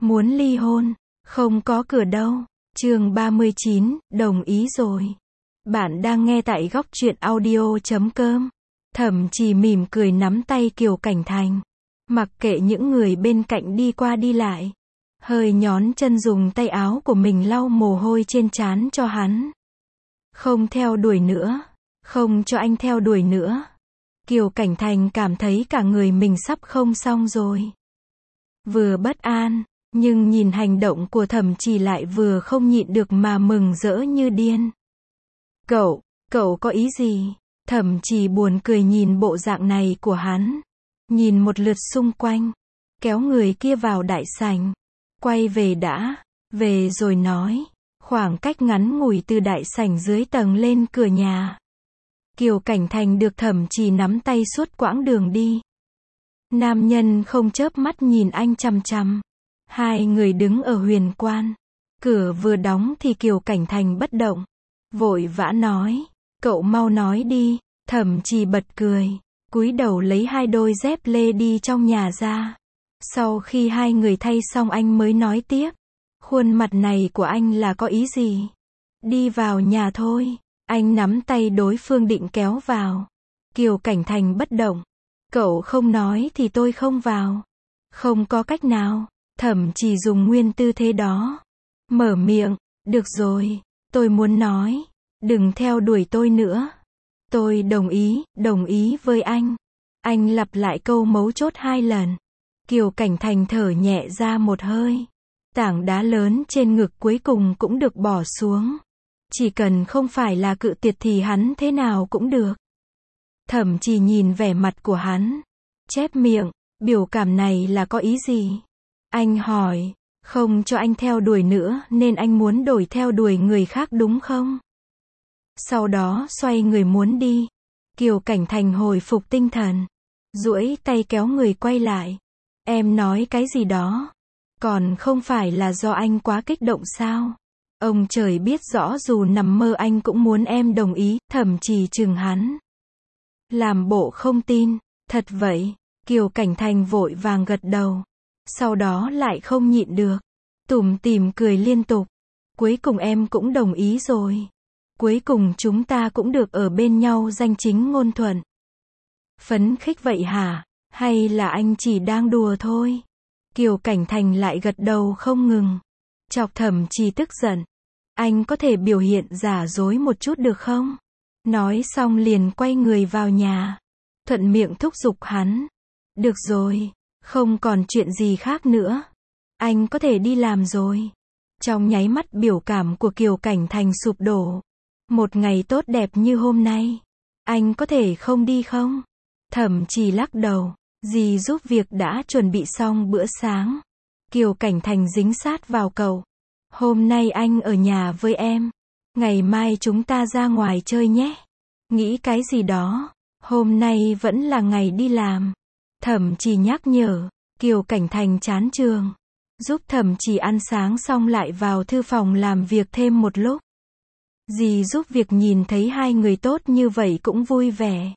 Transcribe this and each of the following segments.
Muốn ly hôn, không có cửa đâu. Chương 39, đồng ý rồi. Bạn đang nghe tại góc truyện audio.com. Thẩm Trì mỉm cười nắm tay Kiều Cảnh Thành. Mặc kệ những người bên cạnh đi qua đi lại. Hơi nhón chân dùng tay áo của mình lau mồ hôi trên trán cho hắn. Không theo đuổi nữa. Không cho anh theo đuổi nữa. Kiều Cảnh Thành cảm thấy cả người mình sắp không xong rồi. Vừa bất an, nhưng nhìn hành động của Thẩm Trì lại vừa không nhịn được mà mừng rỡ như điên. Cậu có ý gì? Thẩm Trì buồn cười nhìn bộ dạng này của hắn. Nhìn một lượt xung quanh. Kéo người kia vào đại sảnh. Quay về đã. Về rồi nói. Khoảng cách ngắn ngủi từ đại sảnh dưới tầng lên cửa nhà. Kiều Cảnh Thành được Thẩm Trì nắm tay suốt quãng đường đi. Nam nhân không chớp mắt nhìn anh chằm chằm. Hai người đứng ở huyền quan. Cửa vừa đóng thì Kiều Cảnh Thành bất động. Vội vã nói. Cậu mau nói đi. Thẩm Trì bật cười. Cúi đầu lấy hai đôi dép lê đi trong nhà ra. Sau khi hai người thay xong anh mới nói tiếp. Khuôn mặt này của anh là có ý gì? Đi vào nhà thôi. Anh nắm tay đối phương định kéo vào. Kiều Cảnh Thành bất động. Cậu không nói thì tôi không vào. Không có cách nào. Thẩm Trì dùng nguyên tư thế đó. Mở miệng. Được rồi. Tôi muốn nói. Đừng theo đuổi tôi nữa. Tôi đồng ý với anh. Anh lặp lại câu mấu chốt 2 lần. Kiều Cảnh Thành thở nhẹ ra một hơi. Tảng đá lớn trên ngực cuối cùng cũng được bỏ xuống. Chỉ cần không phải là cự tuyệt thì hắn thế nào cũng được. Thẩm Trì nhìn vẻ mặt của hắn. Chép miệng, biểu cảm này là có ý gì? Anh hỏi, không cho anh theo đuổi nữa nên anh muốn đổi theo đuổi người khác đúng không? Sau đó xoay người muốn đi. Kiều Cảnh Thành hồi phục tinh thần. Duỗi tay kéo người quay lại. Em nói cái gì đó? Còn không phải là do anh quá kích động sao? Ông trời biết rõ dù nằm mơ anh cũng muốn em đồng ý. Thẩm Trì chừng hắn. Làm bộ không tin. Thật vậy. Kiều Cảnh Thành vội vàng gật đầu. Sau đó lại không nhịn được. Tủm tỉm cười liên tục. Cuối cùng em cũng đồng ý rồi. Cuối cùng chúng ta cũng được ở bên nhau danh chính ngôn thuận. Phấn khích vậy hả? Hay là anh chỉ đang đùa thôi? Kiều Cảnh Thành lại gật đầu không ngừng. Chọc Thẩm Trì tức giận. Anh có thể biểu hiện giả dối một chút được không? Nói xong liền quay người vào nhà. Thuận miệng thúc giục hắn. Được rồi, không còn chuyện gì khác nữa. Anh có thể đi làm rồi. Trong nháy mắt biểu cảm của Kiều Cảnh Thành sụp đổ. Một ngày tốt đẹp như hôm nay. Anh có thể không đi không? Thẩm Trì lắc đầu. Dì giúp việc đã chuẩn bị xong bữa sáng. Kiều Cảnh Thành dính sát vào cậu. Hôm nay anh ở nhà với em. Ngày mai chúng ta ra ngoài chơi nhé. Nghĩ cái gì đó. Hôm nay vẫn là ngày đi làm. Thẩm Trì nhắc nhở. Kiều Cảnh Thành chán trường. Giúp Thẩm Trì ăn sáng xong lại vào thư phòng làm việc thêm một lúc. Dì giúp việc nhìn thấy hai người tốt như vậy cũng vui vẻ.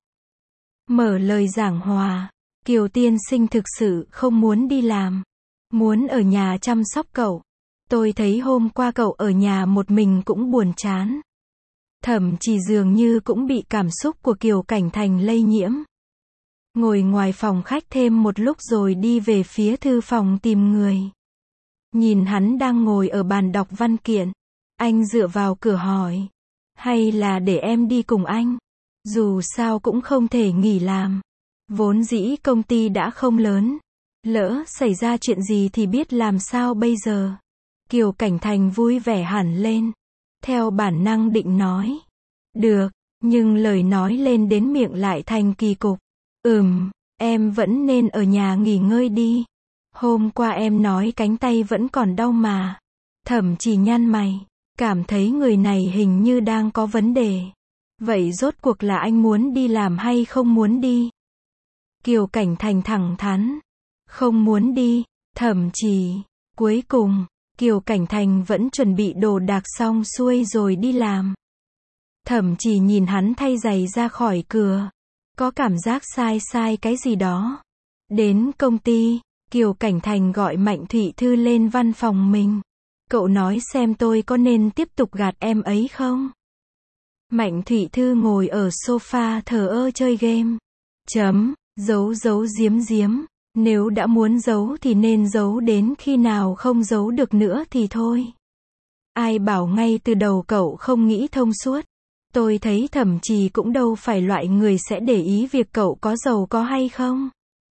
Mở lời giảng hòa. Kiều tiên sinh thực sự không muốn đi làm. Muốn ở nhà chăm sóc cậu. Tôi thấy hôm qua cậu ở nhà một mình cũng buồn chán. Thẩm Trì dường như cũng bị cảm xúc của Kiều Cảnh Thành lây nhiễm. Ngồi ngoài phòng khách thêm một lúc rồi đi về phía thư phòng tìm người. Nhìn hắn đang ngồi ở bàn đọc văn kiện. Anh dựa vào cửa hỏi. Hay là để em đi cùng anh? Dù sao cũng không thể nghỉ làm. Vốn dĩ công ty đã không lớn. Lỡ xảy ra chuyện gì thì biết làm sao bây giờ? Kiều Cảnh Thành vui vẻ hẳn lên. Theo bản năng định nói. Được, nhưng lời nói lên đến miệng lại thành kỳ cục. Em vẫn nên ở nhà nghỉ ngơi đi. Hôm qua em nói cánh tay vẫn còn đau mà. Thẩm Trì nhăn mày. Cảm thấy người này hình như đang có vấn đề. Vậy rốt cuộc là anh muốn đi làm hay không muốn đi? Kiều Cảnh Thành thẳng thắn. Không muốn đi. Thẩm Trì. Cuối cùng, Kiều Cảnh Thành vẫn chuẩn bị đồ đạc xong xuôi rồi đi làm. Thẩm Trì nhìn hắn thay giày ra khỏi cửa. Có cảm giác sai cái gì đó. Đến công ty, Kiều Cảnh Thành gọi Mạnh Thụy Thư lên văn phòng mình. Cậu nói xem tôi có nên tiếp tục gạt em ấy không? Mạnh Thụy Thư ngồi ở sofa thờ ơ chơi game. Giấu giấu giếm giếm. Nếu đã muốn giấu thì nên giấu đến khi nào không giấu được nữa thì thôi. Ai bảo ngay từ đầu cậu không nghĩ thông suốt. Tôi thấy Thẩm Trì cũng đâu phải loại người sẽ để ý việc cậu có giàu có hay không.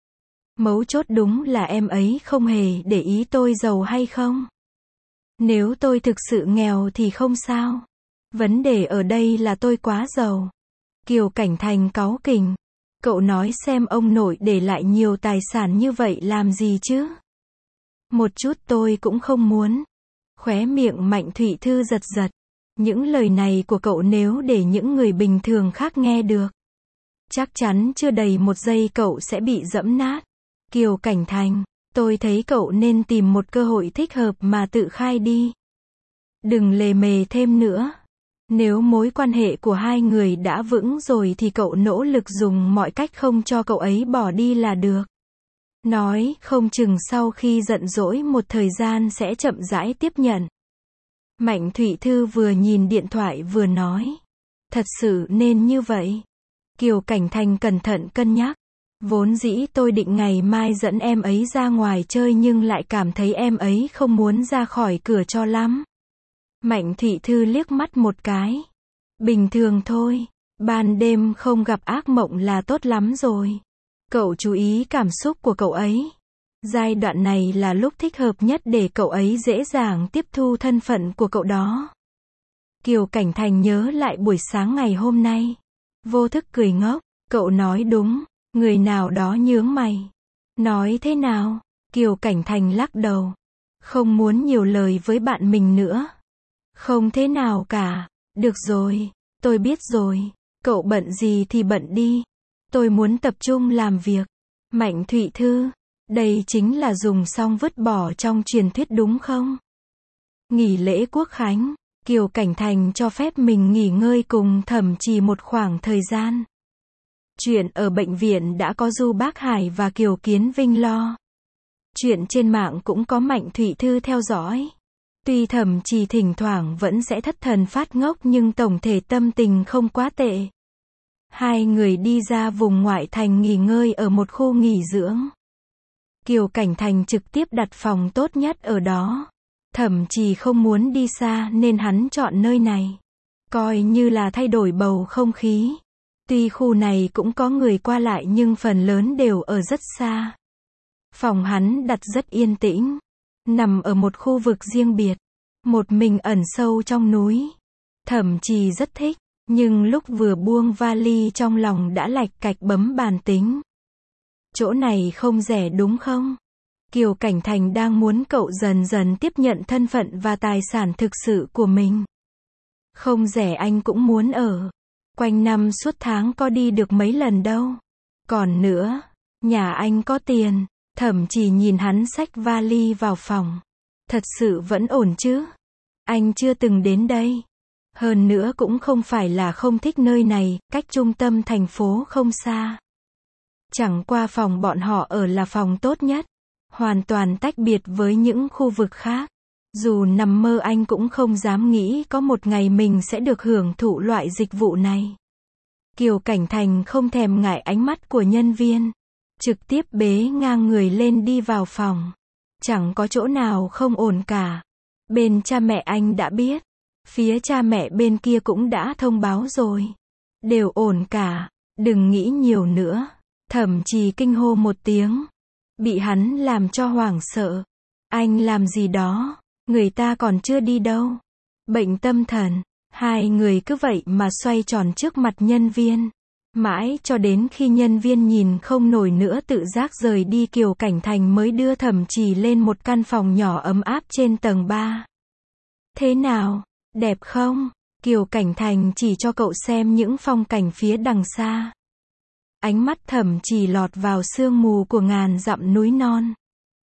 Mấu chốt đúng là em ấy không hề để ý tôi giàu hay không. Nếu tôi thực sự nghèo thì không sao. Vấn đề ở đây là tôi quá giàu. Kiều Cảnh Thành cáu kỉnh. Cậu nói xem ông nội để lại nhiều tài sản như vậy làm gì chứ? Một chút tôi cũng không muốn. Khóe miệng Mạnh Thụy Thư giật giật. Những lời này của cậu nếu để những người bình thường khác nghe được, chắc chắn chưa đầy một giây cậu sẽ bị giẫm nát. Kiều Cảnh Thành, tôi thấy cậu nên tìm một cơ hội thích hợp mà tự khai đi. Đừng lề mề thêm nữa. Nếu mối quan hệ của hai người đã vững rồi thì cậu nỗ lực dùng mọi cách không cho cậu ấy bỏ đi là được. Nói không chừng sau khi giận dỗi một thời gian sẽ chậm rãi tiếp nhận. Mạnh Thụy Thư vừa nhìn điện thoại vừa nói. Thật sự nên như vậy. Kiều Cảnh Thành cẩn thận cân nhắc. Vốn dĩ tôi định ngày mai dẫn em ấy ra ngoài chơi nhưng lại cảm thấy em ấy không muốn ra khỏi cửa cho lắm. Mạnh Thụy Thư liếc mắt một cái. Bình thường thôi. Ban đêm không gặp ác mộng là tốt lắm rồi. Cậu chú ý cảm xúc của cậu ấy. Giai đoạn này là lúc thích hợp nhất để cậu ấy dễ dàng tiếp thu thân phận của cậu đó. Kiều Cảnh Thành nhớ lại buổi sáng ngày hôm nay. Vô thức cười ngốc. Cậu nói đúng. Người nào đó nhướng mày. Nói thế nào? Kiều Cảnh Thành lắc đầu. Không muốn nhiều lời với bạn mình nữa. Không thế nào cả. Được rồi. Tôi biết rồi. Cậu bận gì thì bận đi. Tôi muốn tập trung làm việc. Mạnh Thụy Thư. Đây chính là dùng xong vứt bỏ trong truyền thuyết đúng không? Nghỉ lễ Quốc khánh, Kiều Cảnh Thành cho phép mình nghỉ ngơi cùng Thẩm Trì một khoảng thời gian. Chuyện ở bệnh viện đã có Du Bác Hải và Kiều Kiến Vinh lo. Chuyện trên mạng cũng có Mạnh Thụy Thư theo dõi. Tuy Thẩm Trì thỉnh thoảng vẫn sẽ thất thần phát ngốc nhưng tổng thể tâm tình không quá tệ. Hai người đi ra vùng ngoại thành nghỉ ngơi ở một khu nghỉ dưỡng. Kiều Cảnh Thành trực tiếp đặt phòng tốt nhất ở đó. Thẩm Trì không muốn đi xa nên hắn chọn nơi này. Coi như là thay đổi bầu không khí. Tuy khu này cũng có người qua lại nhưng phần lớn đều ở rất xa. Phòng hắn đặt rất yên tĩnh. Nằm ở một khu vực riêng biệt. Một mình ẩn sâu trong núi. Thẩm Trì rất thích. Nhưng lúc vừa buông vali trong lòng đã lạch cạch bấm bàn tính. Chỗ này không rẻ đúng không? Kiều Cảnh Thành đang muốn cậu dần dần tiếp nhận thân phận và tài sản thực sự của mình. Không rẻ anh cũng muốn ở. Quanh năm suốt tháng có đi được mấy lần đâu. Còn nữa, nhà anh có tiền. Thẩm Trì nhìn hắn xách vali vào phòng. Thật sự vẫn ổn chứ? Anh chưa từng đến đây. Hơn nữa cũng không phải là không thích nơi này, cách trung tâm thành phố không xa. Chẳng qua phòng bọn họ ở là phòng tốt nhất. Hoàn toàn tách biệt với những khu vực khác. Dù nằm mơ anh cũng không dám nghĩ có một ngày mình sẽ được hưởng thụ loại dịch vụ này. Kiều Cảnh Thành không thèm ngại ánh mắt của nhân viên. Trực tiếp bế ngang người lên đi vào phòng. Chẳng có chỗ nào không ổn cả. Bên cha mẹ anh đã biết. Phía cha mẹ bên kia cũng đã thông báo rồi. Đều ổn cả. Đừng nghĩ nhiều nữa. Thẩm Trì kinh hô một tiếng. Bị hắn làm cho hoảng sợ. Anh làm gì đó? Người ta còn chưa đi đâu. Bệnh tâm thần. Hai người cứ vậy mà xoay tròn trước mặt nhân viên. Mãi cho đến khi nhân viên nhìn không nổi nữa tự giác rời đi, Kiều Cảnh Thành mới đưa Thẩm Trì lên một căn phòng nhỏ ấm áp trên tầng 3. Thế nào? Đẹp không? Kiều Cảnh Thành chỉ cho cậu xem những phong cảnh phía đằng xa. Ánh mắt Thẩm Trì lọt vào sương mù của ngàn dặm núi non.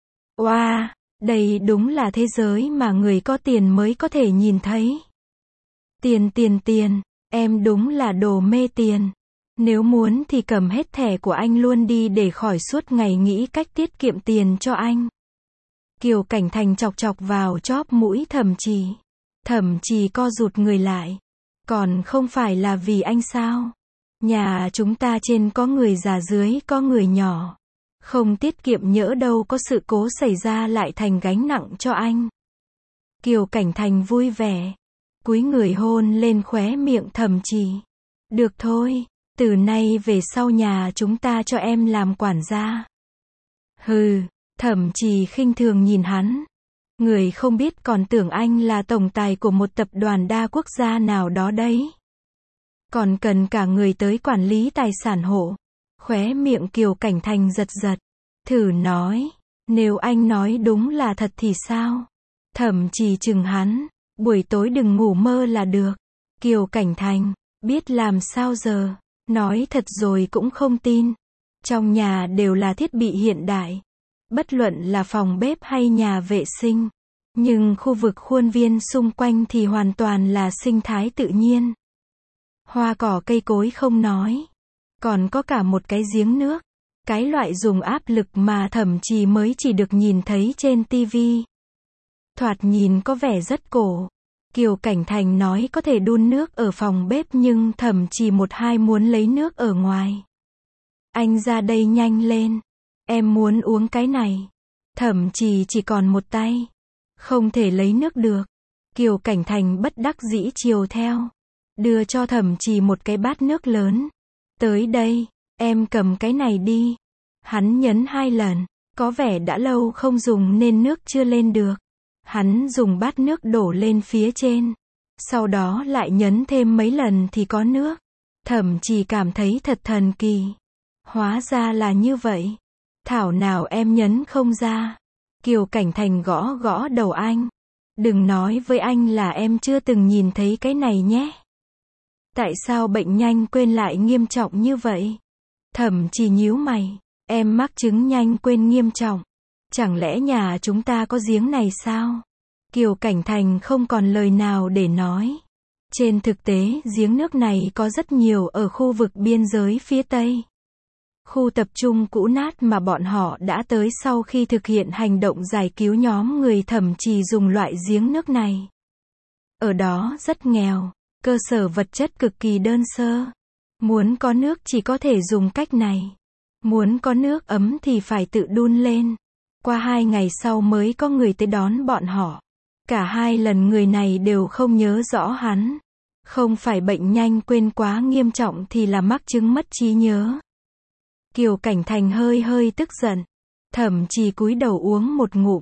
Oa, đây đúng là thế giới mà người có tiền mới có thể nhìn thấy. Tiền, em đúng là đồ mê tiền. Nếu muốn thì cầm hết thẻ của anh luôn đi để khỏi suốt ngày nghĩ cách tiết kiệm tiền cho anh. Kiều Cảnh Thành chọc chọc vào chóp mũi Thẩm Trì. Thẩm Trì co rụt người lại. Còn không phải là vì anh sao? Nhà chúng ta trên có người già dưới có người nhỏ. Không tiết kiệm nhỡ đâu có sự cố xảy ra lại thành gánh nặng cho anh. Kiều Cảnh Thành vui vẻ. Cúi người hôn lên khóe miệng Thẩm Trì. Được thôi, từ nay về sau nhà chúng ta cho em làm quản gia. Hừ, Thẩm Trì khinh thường nhìn hắn. Người không biết còn tưởng anh là tổng tài của một tập đoàn đa quốc gia nào đó đấy. Còn cần cả người tới quản lý tài sản hộ. Khóe miệng Kiều Cảnh Thành giật giật. Thử nói, nếu anh nói đúng là thật thì sao? Thẩm Trì chừng hắn, buổi tối đừng ngủ mơ là được. Kiều Cảnh Thành, biết làm sao giờ, nói thật rồi cũng không tin. Trong nhà đều là thiết bị hiện đại. Bất luận là phòng bếp hay nhà vệ sinh. Nhưng khu vực khuôn viên xung quanh thì hoàn toàn là sinh thái tự nhiên. Hoa cỏ cây cối không nói. Còn có cả một cái giếng nước. Cái loại dùng áp lực mà Thẩm Trì mới chỉ được nhìn thấy trên tivi. Thoạt nhìn có vẻ rất cổ. Kiều Cảnh Thành nói có thể đun nước ở phòng bếp nhưng Thẩm Trì một hai muốn lấy nước ở ngoài. Anh ra đây nhanh lên. Em muốn uống cái này. Thẩm Trì chỉ còn một tay. Không thể lấy nước được. Kiều Cảnh Thành bất đắc dĩ chiều theo. Đưa cho Thẩm Trì một cái bát nước lớn. Tới đây, em cầm cái này đi. Hắn nhấn 2 lần. Có vẻ đã lâu không dùng nên nước chưa lên được. Hắn dùng bát nước đổ lên phía trên. Sau đó lại nhấn thêm mấy lần thì có nước. Thẩm Trì cảm thấy thật thần kỳ. Hóa ra là như vậy. Thảo nào em nhấn không ra. Kiều Cảnh Thành gõ gõ đầu anh. Đừng nói với anh là em chưa từng nhìn thấy cái này nhé. Tại sao bệnh nhanh quên lại nghiêm trọng như vậy? Thẩm Trì nhíu mày. Em mắc chứng nhanh quên nghiêm trọng. Chẳng lẽ nhà chúng ta có giếng này sao? Kiều Cảnh Thành không còn lời nào để nói. Trên thực tế, giếng nước này có rất nhiều ở khu vực biên giới phía Tây. Khu tập trung cũ nát mà bọn họ đã tới sau khi thực hiện hành động giải cứu nhóm người Thẩm Trì dùng loại giếng nước này. Ở đó rất nghèo, cơ sở vật chất cực kỳ đơn sơ. Muốn có nước chỉ có thể dùng cách này. Muốn có nước ấm thì phải tự đun lên. Qua 2 ngày sau mới có người tới đón bọn họ. Cả 2 lần người này đều không nhớ rõ hắn. Không phải bệnh nhanh quên quá nghiêm trọng thì là mắc chứng mất trí nhớ. Kiều Cảnh Thành hơi hơi tức giận. Thẩm Trì cúi đầu uống một ngụm.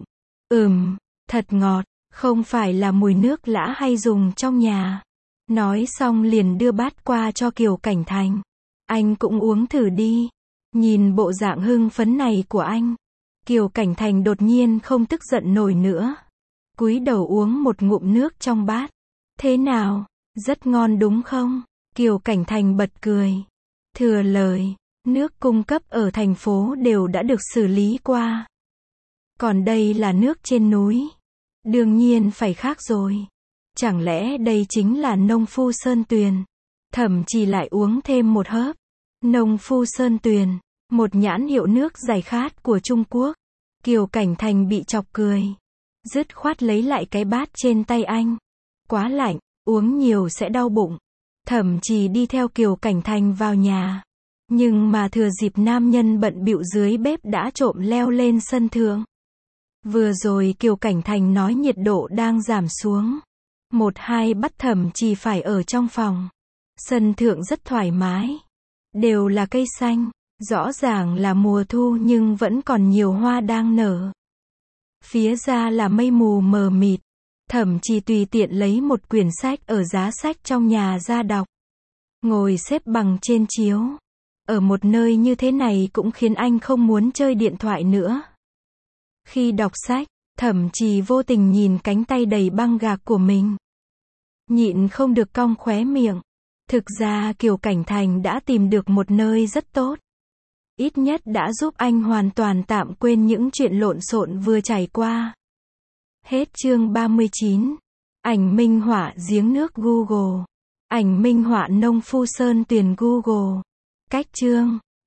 Thật ngọt, không phải là mùi nước lã hay dùng trong nhà. Nói xong liền đưa bát qua cho Kiều Cảnh Thành. Anh cũng uống thử đi. Nhìn bộ dạng hưng phấn này của anh. Kiều Cảnh Thành đột nhiên không tức giận nổi nữa. Cúi đầu uống một ngụm nước trong bát. Thế nào? Rất ngon đúng không? Kiều Cảnh Thành bật cười. Thừa lời. Nước cung cấp ở thành phố đều đã được xử lý qua. Còn đây là nước trên núi. Đương nhiên phải khác rồi. Chẳng lẽ đây chính là Nông Phu Sơn Tuyền? Thẩm Trì lại uống thêm một hớp. Nông Phu Sơn Tuyền, một nhãn hiệu nước giải khát của Trung Quốc. Kiều Cảnh Thành bị chọc cười. Dứt khoát lấy lại cái bát trên tay anh. Quá lạnh, uống nhiều sẽ đau bụng. Thẩm Trì đi theo Kiều Cảnh Thành vào nhà. Nhưng mà thừa dịp nam nhân bận bịu dưới bếp đã trộm leo lên sân thượng. Vừa rồi Kiều Cảnh Thành nói nhiệt độ đang giảm xuống. 1-2 bắt Thẩm Trì phải ở trong phòng. Sân thượng rất thoải mái. Đều là cây xanh. Rõ ràng là mùa thu nhưng vẫn còn nhiều hoa đang nở. Phía ra là mây mù mờ mịt. Thẩm Trì tùy tiện lấy một quyển sách ở giá sách trong nhà ra đọc. Ngồi xếp bằng trên chiếu. Ở một nơi như thế này cũng khiến anh không muốn chơi điện thoại nữa. Khi đọc sách, Thẩm Trì vô tình nhìn cánh tay đầy băng gạc của mình. Nhịn không được cong khóe miệng. Thực ra Kiều Cảnh Thành đã tìm được một nơi rất tốt. Ít nhất đã giúp anh hoàn toàn tạm quên những chuyện lộn xộn vừa trải qua. Hết chương 39. Ảnh minh họa giếng nước Google. Ảnh minh họa Nông Phu Sơn Tuyền Google. Cách chương